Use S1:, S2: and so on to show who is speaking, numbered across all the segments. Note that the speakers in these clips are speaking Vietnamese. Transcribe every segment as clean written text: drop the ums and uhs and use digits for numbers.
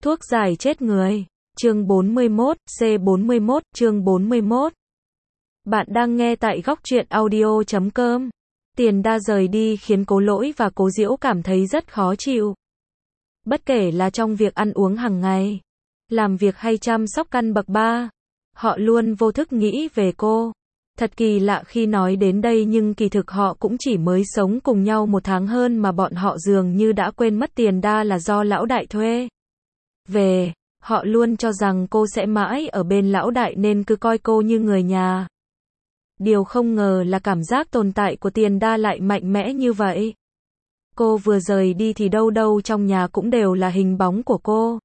S1: Thuốc giải chết người. Chương 41, C41, chương 41. Bạn đang nghe tại góc truyện audio.com. Tiền Đa rời đi khiến Cố Lỗi và Cố Diễu cảm thấy rất khó chịu. Bất kể là trong việc ăn uống hàng ngày, làm việc hay chăm sóc căn bậc ba, họ luôn vô thức nghĩ về cô. Thật kỳ lạ khi nói đến đây nhưng kỳ thực họ cũng chỉ mới sống cùng nhau 1 tháng hơn mà bọn họ dường như đã quên mất Tiền Đa là do lão đại thuê về. Họ luôn cho rằng cô sẽ mãi ở bên lão đại nên cứ coi cô như người nhà. Điều không ngờ là cảm giác tồn tại của Tiền Đa lại mạnh mẽ như vậy. Cô vừa rời đi thì đâu đâu trong nhà cũng đều là hình bóng của cô.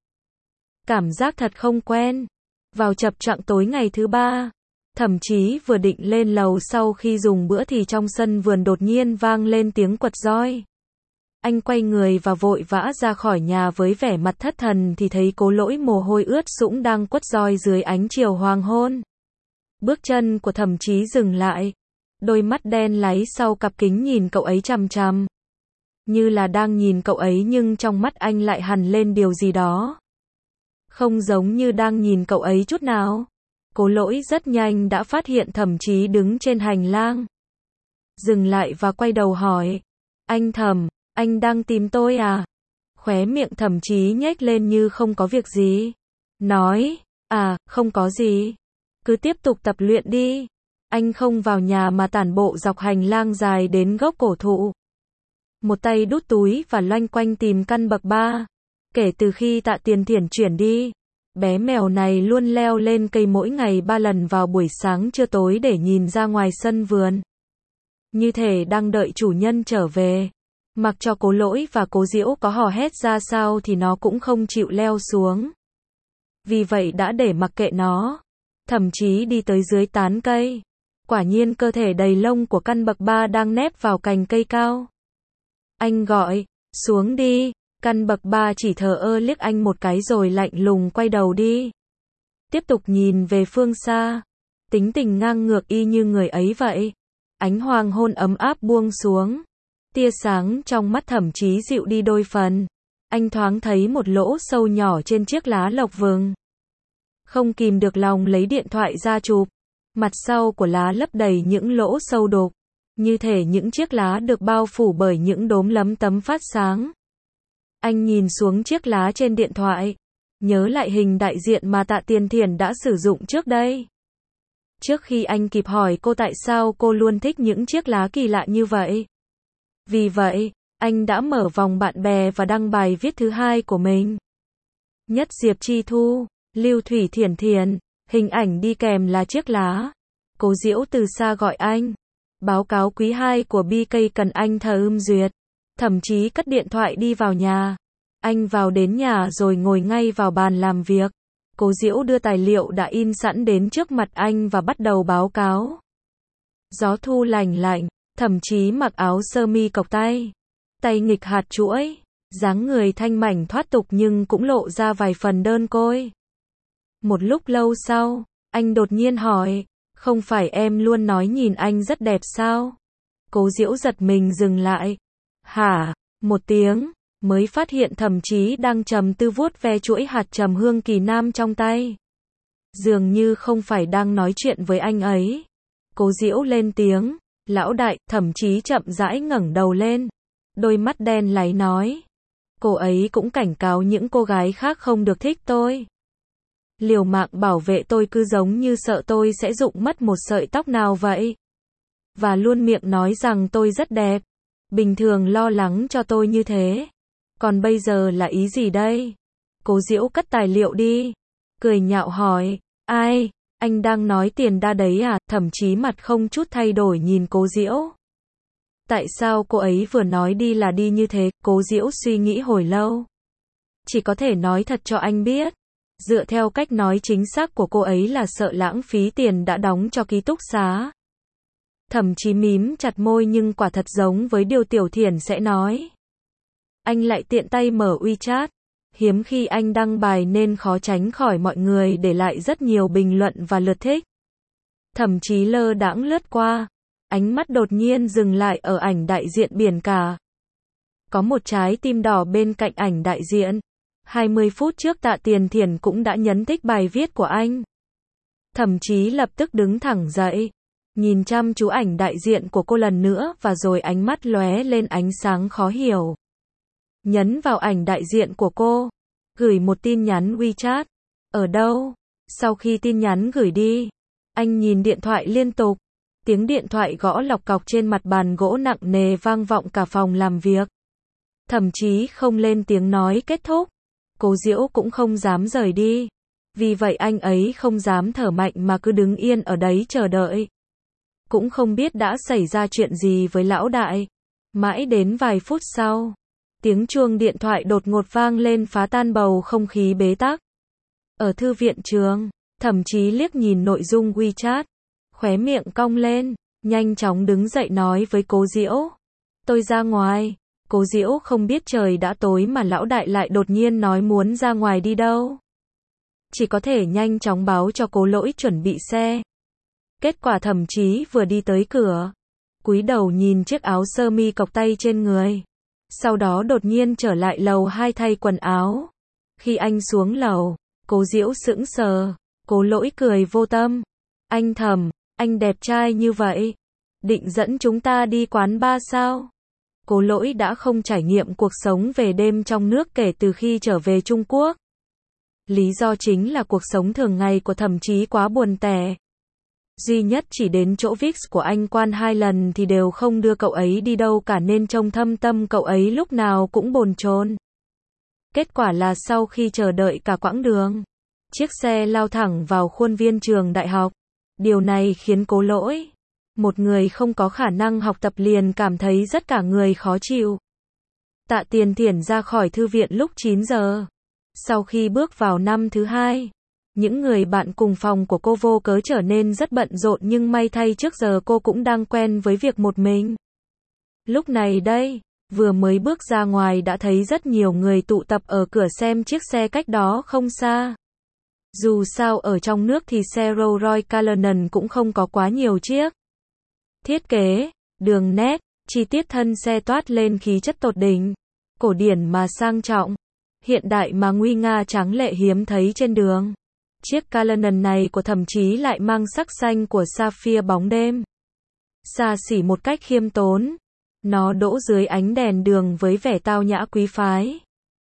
S1: Cảm giác thật không quen. Vào chập chạng tối ngày thứ 3, Thẩm Chí vừa định lên lầu sau khi dùng bữa thì trong sân vườn đột nhiên vang lên tiếng quật roi. Anh quay người và vội vã ra khỏi nhà với vẻ mặt thất thần thì thấy Cố Lỗi mồ hôi ướt sũng đang quất roi dưới ánh chiều hoàng hôn. Bước chân của Thẩm Chí dừng lại. Đôi mắt đen láy sau cặp kính nhìn cậu ấy chằm chằm. Như là đang nhìn cậu ấy nhưng trong mắt anh lại hằn lên điều gì đó. Không giống như đang nhìn cậu ấy chút nào. Cố Lỗi rất nhanh đã phát hiện Thẩm Chí đứng trên hành lang. Dừng lại và quay đầu hỏi. Anh Thẩm, anh đang tìm tôi à? Khóe miệng Thẩm Chí nhếch lên như không có việc gì. Nói, không có gì. Cứ tiếp tục tập luyện đi. Anh không vào nhà mà tản bộ dọc hành lang dài đến gốc cổ thụ. Một tay đút túi và loanh quanh tìm căn bậc 3. Kể từ khi Tạ Tiền Thiển chuyển đi, bé mèo này luôn leo lên cây mỗi ngày 3 lần vào buổi sáng trưa tối để nhìn ra ngoài sân vườn. Như thể đang đợi chủ nhân trở về. Mặc cho Cố Lỗi và Cố Diễu có hò hét ra sao thì nó cũng không chịu leo xuống. Vì vậy đã để mặc kệ nó. Thậm chí đi tới dưới tán cây. Quả nhiên cơ thể đầy lông của căn bậc 3 đang nép vào cành cây cao. Anh gọi, xuống đi. Căn bậc 3 chỉ thờ ơ liếc anh một cái rồi lạnh lùng quay đầu đi. Tiếp tục nhìn về phương xa. Tính tình ngang ngược y như người ấy vậy. Ánh hoàng hôn ấm áp buông xuống. Tia sáng trong mắt Thẩm Chí dịu đi đôi phần. Anh thoáng thấy một lỗ sâu nhỏ trên chiếc lá lộc vừng. Không kìm được lòng lấy điện thoại ra chụp. Mặt sau của lá lấp đầy những lỗ sâu đục. Như thể những chiếc lá được bao phủ bởi những đốm lấm tấm phát sáng. Anh nhìn xuống chiếc lá trên điện thoại. Nhớ lại hình đại diện mà Tạ Tiền Thiển đã sử dụng trước đây. Trước khi anh kịp hỏi cô tại sao cô luôn thích những chiếc lá kỳ lạ như vậy. Vì vậy, anh đã mở vòng bạn bè và đăng bài viết thứ 2 của mình. Nhất Diệp Chi Thu, Lưu Thủy Thiển Thiển, hình ảnh đi kèm là chiếc lá. Cố Diễu từ xa gọi anh. Báo cáo quý 2 của BK cần anh duyệt. Thậm chí cất điện thoại đi vào nhà. Anh vào đến nhà rồi ngồi ngay vào bàn làm việc. Cố Diễu đưa tài liệu đã in sẵn đến trước mặt anh và bắt đầu báo cáo. Gió thu lành lạnh, Thậm chí mặc áo sơ mi cộc tay. Tay nghịch hạt chuỗi, dáng người thanh mảnh thoát tục nhưng cũng lộ ra vài phần đơn côi. Một lúc lâu sau, anh đột nhiên hỏi, không phải em luôn nói nhìn anh rất đẹp sao? Cố Diễu giật mình dừng lại. Hả? Một tiếng, mới phát hiện Thẩm Chí đang trầm tư vuốt ve chuỗi hạt trầm hương kỳ nam trong tay. Dường như không phải đang nói chuyện với anh ấy. Cố Diễu lên tiếng, lão đại. Thẩm Chí chậm rãi ngẩng đầu lên. Đôi mắt đen láy nói. Cô ấy cũng cảnh cáo những cô gái khác không được thích tôi. Liều mạng bảo vệ tôi cứ giống như sợ tôi sẽ rụng mất một sợi tóc nào vậy. Và luôn miệng nói rằng tôi rất đẹp. Bình thường lo lắng cho tôi như thế. Còn bây giờ là ý gì đây? Cố Diễu cất tài liệu đi. Cười nhạo hỏi. Ai? Anh đang nói Tiền Đa đấy à? Thậm chí mặt không chút thay đổi nhìn Cố Diễu. Tại sao cô ấy vừa nói đi là đi như thế? Cố Diễu suy nghĩ hồi lâu. Chỉ có thể nói thật cho anh biết. Dựa theo cách nói chính xác của cô ấy là sợ lãng phí tiền đã đóng cho ký túc xá. Thậm chí mím chặt môi nhưng quả thật giống với điều Tiểu Thiển sẽ nói. Anh lại tiện tay mở WeChat. Hiếm khi anh đăng bài nên khó tránh khỏi mọi người để lại rất nhiều bình luận và lượt thích. Thậm chí lơ đãng lướt qua. Ánh mắt đột nhiên dừng lại ở ảnh đại diện biển cả. Có một trái tim đỏ bên cạnh ảnh đại diện. 20 phút trước Tạ Tiền Thiển cũng đã nhấn thích bài viết của anh. Thậm chí lập tức đứng thẳng dậy, nhìn chăm chú ảnh đại diện của cô lần nữa và rồi ánh mắt lóe lên ánh sáng khó hiểu. Nhấn vào ảnh đại diện của cô, gửi một tin nhắn WeChat. Ở đâu? Sau khi tin nhắn gửi đi, anh nhìn điện thoại liên tục. Tiếng điện thoại gõ lọc cọc trên mặt bàn gỗ nặng nề vang vọng cả phòng làm việc. Thậm chí không lên tiếng nói kết thúc. Cố Diễu cũng không dám rời đi. Vì vậy anh ấy không dám thở mạnh mà cứ đứng yên ở đấy chờ đợi. Cũng không biết đã xảy ra chuyện gì với lão đại. Mãi đến vài phút sau, tiếng chuông điện thoại đột ngột vang lên phá tan bầu không khí bế tắc. Ở thư viện trường, thậm chí liếc nhìn nội dung WeChat, khóe miệng cong lên, nhanh chóng đứng dậy nói với Cố Diễu. Tôi ra ngoài. Cố Diễu không biết trời đã tối mà lão đại lại đột nhiên nói muốn ra ngoài đi đâu. Chỉ có thể nhanh chóng báo cho Cố Lỗi chuẩn bị xe. Kết quả thậm chí vừa đi tới cửa, cúi đầu nhìn chiếc áo sơ mi cộc tay trên người. Sau đó đột nhiên trở lại lầu 2 thay quần áo. Khi anh xuống lầu, Cố Diễu sững sờ, Cố Lỗi cười vô tâm. Anh thầm, anh đẹp trai như vậy, định dẫn chúng ta đi quán bar sao? Cố Lỗi đã không trải nghiệm cuộc sống về đêm trong nước kể từ khi trở về Trung Quốc. Lý do chính là cuộc sống thường ngày của thậm chí quá buồn tẻ. Duy nhất chỉ đến chỗ VIX của anh Quan 2 lần thì đều không đưa cậu ấy đi đâu cả nên trong thâm tâm cậu ấy lúc nào cũng bồn chồn. Kết quả là sau khi chờ đợi cả quãng đường, chiếc xe lao thẳng vào khuôn viên trường đại học. Điều này khiến Cố Lỗi, một người không có khả năng học tập liền cảm thấy rất cả người khó chịu. Tạ Tiền Thiển ra khỏi thư viện lúc 9 giờ. Sau khi bước vào năm thứ 2, những người bạn cùng phòng của cô vô cớ trở nên rất bận rộn nhưng may thay trước giờ cô cũng đang quen với việc một mình. Lúc này đây, vừa mới bước ra ngoài đã thấy rất nhiều người tụ tập ở cửa xem chiếc xe cách đó không xa. Dù sao ở trong nước thì xe Rolls Royce Cullinan cũng không có quá nhiều chiếc. Thiết kế, đường nét, chi tiết thân xe toát lên khí chất tột đỉnh, cổ điển mà sang trọng, hiện đại mà nguy nga tráng lệ hiếm thấy trên đường. Chiếc Cullinan này của thậm chí lại mang sắc xanh của sapphire bóng đêm. Xa xỉ một cách khiêm tốn. Nó đỗ dưới ánh đèn đường với vẻ tao nhã quý phái.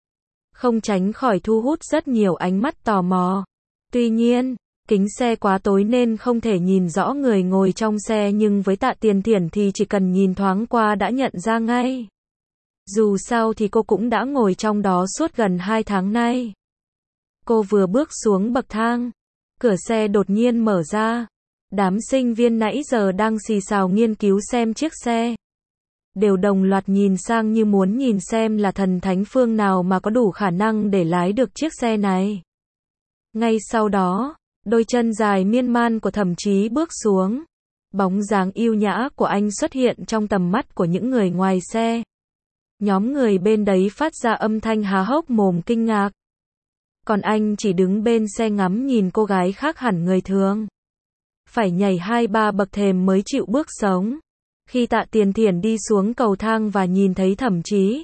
S1: Không tránh khỏi thu hút rất nhiều ánh mắt tò mò. Tuy nhiên, kính xe quá tối nên không thể nhìn rõ người ngồi trong xe nhưng với Tạ Tiền Thiển thì chỉ cần nhìn thoáng qua đã nhận ra ngay. Dù sao thì cô cũng đã ngồi trong đó suốt gần 2 tháng nay. Cô vừa bước xuống bậc thang, cửa xe đột nhiên mở ra. Đám sinh viên nãy giờ đang xì xào nghiên cứu xem chiếc xe, đều đồng loạt nhìn sang như muốn nhìn xem là thần thánh phương nào mà có đủ khả năng để lái được chiếc xe này. Ngay sau đó, đôi chân dài miên man của thậm chí bước xuống. Bóng dáng yêu nhã của anh xuất hiện trong tầm mắt của những người ngoài xe. Nhóm người bên đấy phát ra âm thanh há hốc mồm kinh ngạc. Còn anh chỉ đứng bên xe ngắm nhìn cô gái khác hẳn người thường. Phải nhảy 2-3 bậc thềm mới chịu bước sống. Khi Tạ Tiền Thiển đi xuống cầu thang và nhìn thấy thậm chí,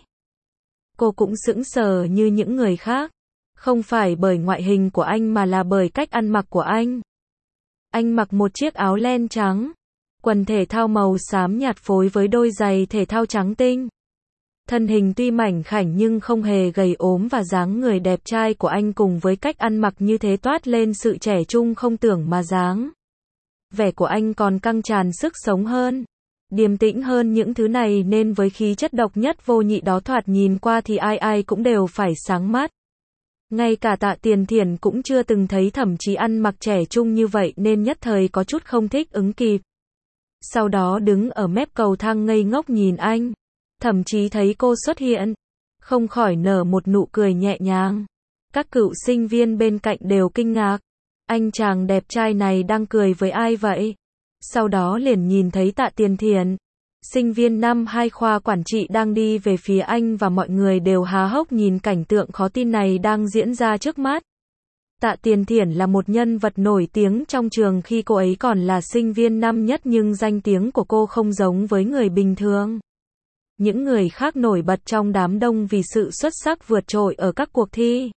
S1: cô cũng sững sờ như những người khác. Không phải bởi ngoại hình của anh mà là bởi cách ăn mặc của anh. Anh mặc một chiếc áo len trắng, quần thể thao màu xám nhạt phối với đôi giày thể thao trắng tinh. Thân hình tuy mảnh khảnh nhưng không hề gầy ốm và dáng người đẹp trai của anh cùng với cách ăn mặc như thế toát lên sự trẻ trung không tưởng mà dáng. Vẻ của anh còn căng tràn sức sống hơn, điềm tĩnh hơn những thứ này nên với khí chất độc nhất vô nhị đó thoạt nhìn qua thì ai ai cũng đều phải sáng mắt. Ngay cả Tạ Tiền Thiển cũng chưa từng thấy thậm chí ăn mặc trẻ trung như vậy nên nhất thời có chút không thích ứng kịp. Sau đó đứng ở mép cầu thang ngây ngốc nhìn anh. Thậm chí thấy cô xuất hiện, không khỏi nở một nụ cười nhẹ nhàng. Các cựu sinh viên bên cạnh đều kinh ngạc. Anh chàng đẹp trai này đang cười với ai vậy? Sau đó liền nhìn thấy Tạ Tiền Thiển, sinh viên năm 2 khoa quản trị đang đi về phía anh và mọi người đều há hốc nhìn cảnh tượng khó tin này đang diễn ra trước mắt. Tạ Tiền Thiển là một nhân vật nổi tiếng trong trường khi cô ấy còn là sinh viên năm nhất nhưng danh tiếng của cô không giống với người bình thường. những người khác nổi bật trong đám đông vì sự xuất sắc vượt trội ở các cuộc thi.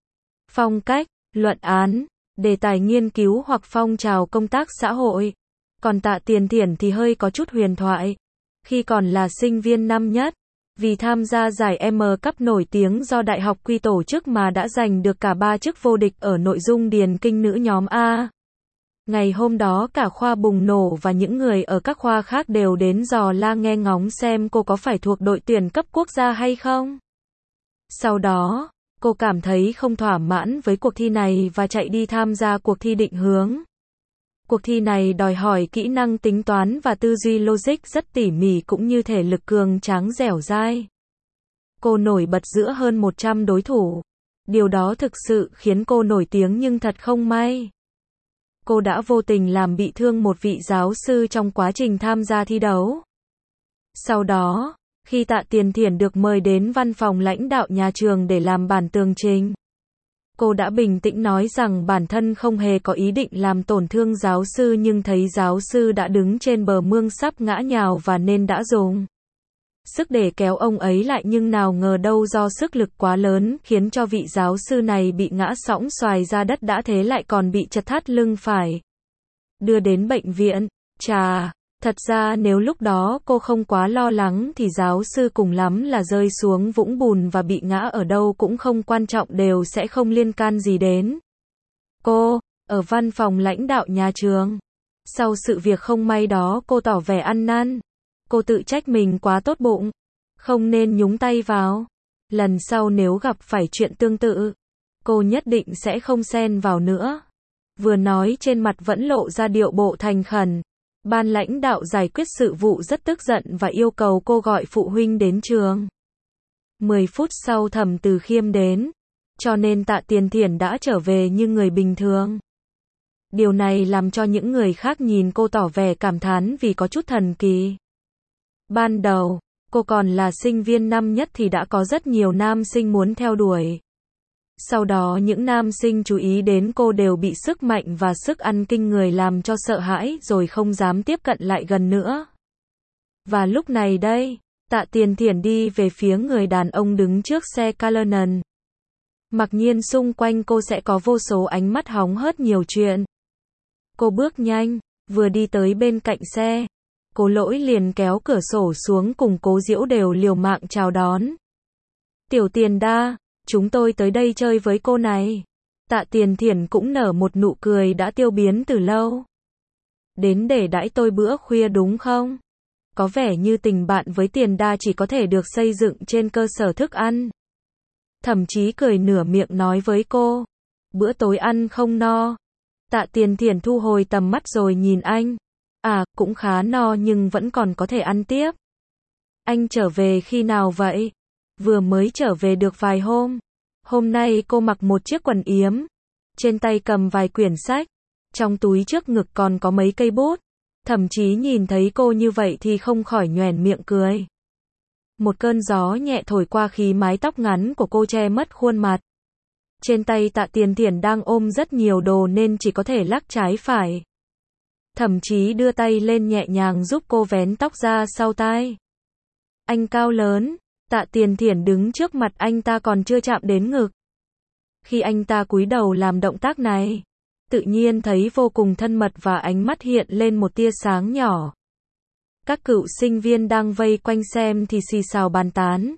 S1: Phong cách, luận án, đề tài nghiên cứu hoặc phong trào công tác xã hội. Còn Tạ Tiền Thiển thì hơi có chút huyền thoại. Khi còn là sinh viên năm nhất, vì tham gia giải M Cup nổi tiếng do Đại học Quy tổ chức mà đã giành được cả 3 chức vô địch ở nội dung điền kinh nữ nhóm A. Ngày hôm đó cả khoa bùng nổ và những người ở các khoa khác đều đến dò la nghe ngóng xem cô có phải thuộc đội tuyển cấp quốc gia hay không. Sau đó, cô cảm thấy không thỏa mãn với cuộc thi này và chạy đi tham gia cuộc thi định hướng. Cuộc thi này đòi hỏi kỹ năng tính toán và tư duy logic rất tỉ mỉ cũng như thể lực cường tráng dẻo dai. Cô nổi bật giữa hơn 100 đối thủ. Điều đó thực sự khiến cô nổi tiếng nhưng thật không may. Cô đã vô tình làm bị thương một vị giáo sư trong quá trình tham gia thi đấu. Sau đó, khi Tạ Tiền Thiển được mời đến văn phòng lãnh đạo nhà trường để làm bản tường trình, cô đã bình tĩnh nói rằng bản thân không hề có ý định làm tổn thương giáo sư nhưng thấy giáo sư đã đứng trên bờ mương sắp ngã nhào và nên đã dùng sức để kéo ông ấy lại nhưng nào ngờ đâu do sức lực quá lớn khiến cho vị giáo sư này bị ngã sõng xoài ra đất đã thế lại còn bị chật thắt lưng phải đưa đến bệnh viện. Chà, thật ra nếu lúc đó cô không quá lo lắng thì giáo sư cùng lắm là rơi xuống vũng bùn và bị ngã ở đâu cũng không quan trọng đều sẽ không liên can gì đến cô. Ở văn phòng lãnh đạo nhà trường, sau sự việc không may đó cô tỏ vẻ ăn năn. Cô tự trách mình quá tốt bụng, không nên nhúng tay vào. Lần sau nếu gặp phải chuyện tương tự, cô nhất định sẽ không xen vào nữa. Vừa nói trên mặt vẫn lộ ra điệu bộ thành khẩn. Ban lãnh đạo giải quyết sự vụ rất tức giận và yêu cầu cô gọi phụ huynh đến trường. 10 phút sau Thẩm Từ Khiêm đến, cho nên Tạ Tiền Thiển đã trở về như người bình thường. Điều này làm cho những người khác nhìn cô tỏ vẻ cảm thán vì có chút thần kỳ. Ban đầu, cô còn là sinh viên năm nhất thì đã có rất nhiều nam sinh muốn theo đuổi. Sau đó những nam sinh chú ý đến cô đều bị sức mạnh và sức ăn kinh người làm cho sợ hãi rồi không dám tiếp cận lại gần nữa. Và lúc này đây, Tạ Tiền Thiển đi về phía người đàn ông đứng trước xe Cullinan. Mặc nhiên xung quanh cô sẽ có vô số ánh mắt hóng hớt nhiều chuyện. Cô bước nhanh, vừa đi tới bên cạnh xe, Cố Lỗi liền kéo cửa sổ xuống cùng Cố Diễu đều liều mạng chào đón. Tiểu Tiền Đa, chúng tôi tới đây chơi với cô này. Tạ Tiền Thiển cũng nở một nụ cười đã tiêu biến từ lâu. Đến để đãi tôi bữa khuya đúng không? Có vẻ như tình bạn với Tiền Đa chỉ có thể được xây dựng trên cơ sở thức ăn. Thậm chí cười nửa miệng nói với cô. Bữa tối ăn không no. Tạ Tiền Thiển thu hồi tầm mắt rồi nhìn anh. À, cũng khá no nhưng vẫn còn có thể ăn tiếp. Anh trở về khi nào vậy? Vừa mới trở về được vài hôm. Hôm nay cô mặc một chiếc quần yếm. Trên tay cầm vài quyển sách. Trong túi trước ngực còn có mấy cây bút. Thậm chí nhìn thấy cô như vậy thì không khỏi nhoẻn miệng cười. Một cơn gió nhẹ thổi qua khi mái tóc ngắn của cô che mất khuôn mặt. Trên tay Tạ Tiền Thiển đang ôm rất nhiều đồ nên chỉ có thể lắc trái phải. Thậm chí đưa tay lên nhẹ nhàng giúp cô vén tóc ra sau tai. Anh cao lớn, Tạ Tiền Thiển đứng trước mặt anh ta còn chưa chạm đến ngực. Khi anh ta cúi đầu làm động tác này, tự nhiên thấy vô cùng thân mật và ánh mắt hiện lên một tia sáng nhỏ. Các cựu sinh viên đang vây quanh xem thì xì xào bàn tán.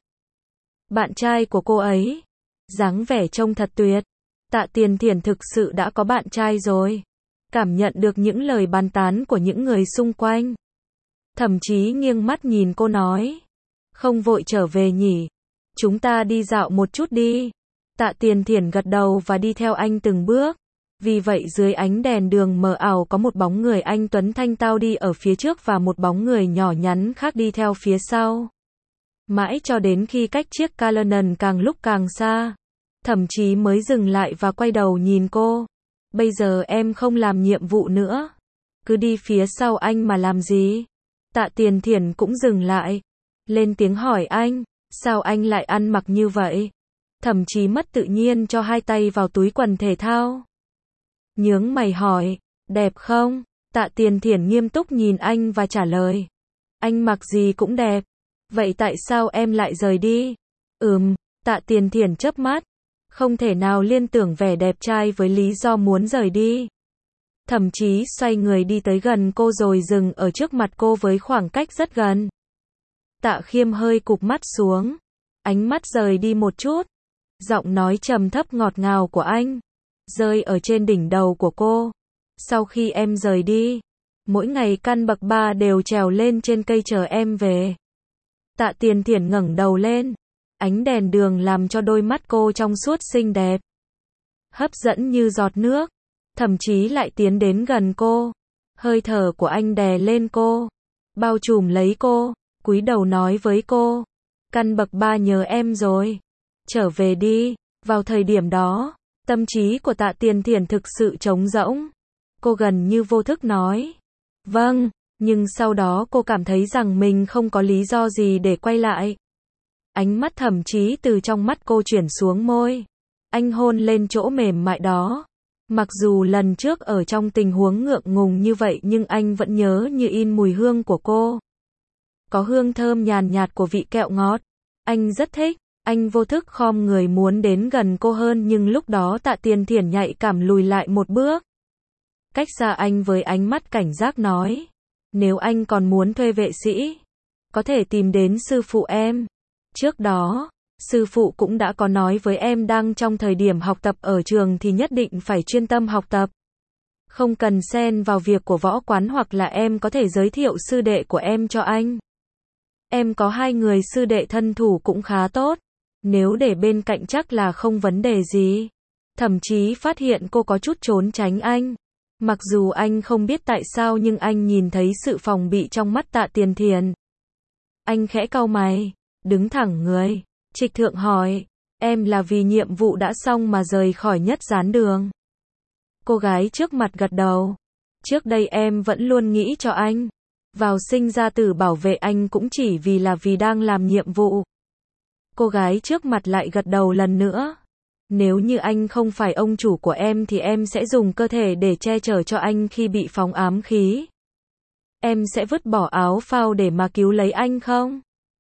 S1: Bạn trai của cô ấy, dáng vẻ trông thật tuyệt. Tạ Tiền Thiển thực sự đã có bạn trai rồi. Cảm nhận được những lời bàn tán của những người xung quanh. Thậm chí nghiêng mắt nhìn cô nói. Không vội trở về nhỉ. Chúng ta đi dạo một chút đi. Tạ Tiền Thiển gật đầu và đi theo anh từng bước. Vì vậy dưới ánh đèn đường mờ ảo có một bóng người anh tuấn thanh tao đi ở phía trước và một bóng người nhỏ nhắn khác đi theo phía sau. Mãi cho đến khi cách chiếc Cullinan càng lúc càng xa. Thậm chí mới dừng lại và quay đầu nhìn cô. Bây giờ em không làm nhiệm vụ nữa. Cứ đi phía sau anh mà làm gì? Tạ Tiền Thiển cũng dừng lại. Lên tiếng hỏi anh. Sao anh lại ăn mặc như vậy? Thậm chí mất tự nhiên cho hai tay vào túi quần thể thao. Nhướng mày hỏi. Đẹp không? Tạ Tiền Thiển nghiêm túc nhìn anh và trả lời. Anh mặc gì cũng đẹp. Vậy tại sao em lại rời đi? Tạ Tiền Thiển chớp mắt, không thể nào liên tưởng vẻ đẹp trai với lý do muốn rời đi. Thậm chí xoay người đi tới gần cô rồi dừng ở trước mặt cô với khoảng cách rất gần. Tạ Khiêm hơi cụp mắt xuống, ánh mắt rời đi một chút. Giọng nói trầm thấp ngọt ngào của anh rơi ở trên đỉnh đầu của cô. Sau khi em rời đi, mỗi ngày căn bậc 3 đều trèo lên trên cây chờ em về. Tạ Tiền Thiển ngẩng đầu lên, ánh đèn đường làm cho đôi mắt cô trong suốt xinh đẹp, hấp dẫn như giọt nước, thậm chí lại tiến đến gần cô. Hơi thở của anh đè lên cô, bao trùm lấy cô, cúi đầu nói với cô, căn bậc 3 nhớ em rồi, trở về đi. Vào thời điểm đó, tâm trí của Tạ Tiền Thiển thực sự trống rỗng. Cô gần như vô thức nói, vâng, nhưng sau đó cô cảm thấy rằng mình không có lý do gì để quay lại. Ánh mắt thậm chí từ trong mắt cô chuyển xuống môi. Anh hôn lên chỗ mềm mại đó. Mặc dù lần trước ở trong tình huống ngượng ngùng như vậy nhưng anh vẫn nhớ như in mùi hương của cô. Có hương thơm nhàn nhạt của vị kẹo ngọt. Anh rất thích. Anh vô thức khom người muốn đến gần cô hơn nhưng lúc đó Tạ Tiền Thiển nhạy cảm lùi lại một bước. Cách xa anh với ánh mắt cảnh giác nói, nếu anh còn muốn thuê vệ sĩ, có thể tìm đến sư phụ em. Trước đó, sư phụ cũng đã có nói với em đang trong thời điểm học tập ở trường thì nhất định phải chuyên tâm học tập. Không cần xen vào việc của võ quán hoặc là em có thể giới thiệu sư đệ của em cho anh. Em có 2 người sư đệ thân thủ cũng khá tốt. Nếu để bên cạnh chắc là không vấn đề gì. Thậm chí phát hiện cô có chút trốn tránh anh. Mặc dù anh không biết tại sao nhưng anh nhìn thấy sự phòng bị trong mắt Tạ Tiền Thiển. Anh khẽ cau mày, đứng thẳng người, trịch thượng hỏi, em là vì nhiệm vụ đã xong mà rời khỏi Nhất Gián Đường. Cô gái trước mặt gật đầu. Trước đây em vẫn luôn nghĩ cho anh. Vào sinh ra tử bảo vệ anh cũng chỉ vì đang làm nhiệm vụ. Cô gái trước mặt lại gật đầu lần nữa. Nếu như anh không phải ông chủ của em thì em sẽ dùng cơ thể để che chở cho anh khi bị phóng ám khí. Em sẽ vứt bỏ áo phao để mà cứu lấy anh không?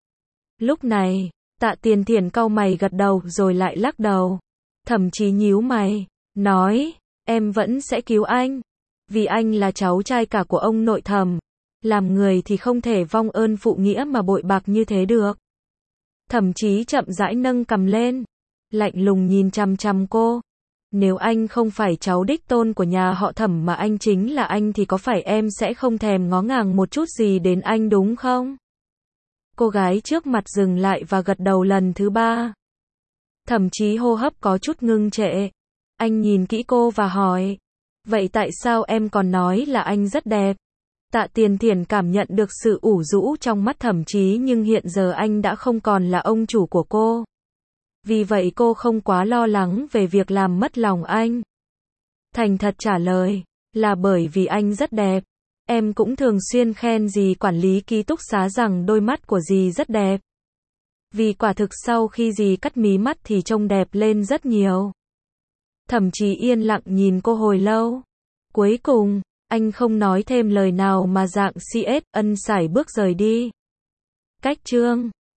S1: Lúc này, Tạ Tiền Thiển cau mày gật đầu rồi lại lắc đầu. Thậm chí nhíu mày, nói, em vẫn sẽ cứu anh. Vì anh là cháu trai cả của ông nội thẩm. Làm người thì không thể vong ơn phụ nghĩa mà bội bạc như thế được. Thậm chí chậm rãi nâng cằm lên, lạnh lùng nhìn chằm chằm cô. Nếu anh không phải cháu đích tôn của nhà họ Thẩm mà anh chính là anh thì có phải em sẽ không thèm ngó ngàng một chút gì đến anh đúng không? Cô gái trước mặt dừng lại và gật đầu lần thứ 3. Thậm chí hô hấp có chút ngưng trệ. Anh nhìn kỹ cô và hỏi, vậy tại sao em còn nói là anh rất đẹp? Tạ Tiền Thiển cảm nhận được sự ủ rũ trong mắt Thẩm Chí nhưng hiện giờ anh đã không còn là ông chủ của cô. Vì vậy cô không quá lo lắng về việc làm mất lòng anh. Thành thật trả lời, là bởi vì anh rất đẹp. Em cũng thường xuyên khen dì quản lý ký túc xá rằng đôi mắt của dì rất đẹp. Vì quả thực sau khi dì cắt mí mắt thì trông đẹp lên rất nhiều. Thẩm Chí yên lặng nhìn cô hồi lâu. Cuối cùng, anh không nói thêm lời nào mà dạng CS ân sải bước rời đi. Cách chương